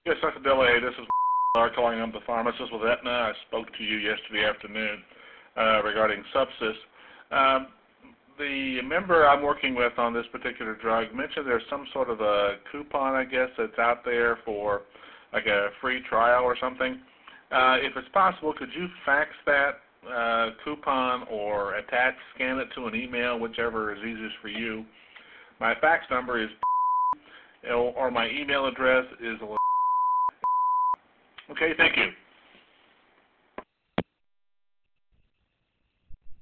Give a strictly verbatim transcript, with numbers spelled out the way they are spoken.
Yes, Doctor Delahaye, this is calling. I'm the pharmacist with Aetna. I spoke to you yesterday afternoon uh, regarding Subsys. Um, the member I'm working with on this particular drug mentioned there's some sort of a coupon, I guess, that's out there for like a free trial or something. Uh, if it's possible, could you fax that uh, coupon or attach, scan it to an email, whichever is easiest for you. My fax number is, or my email address is. Okay, thank you.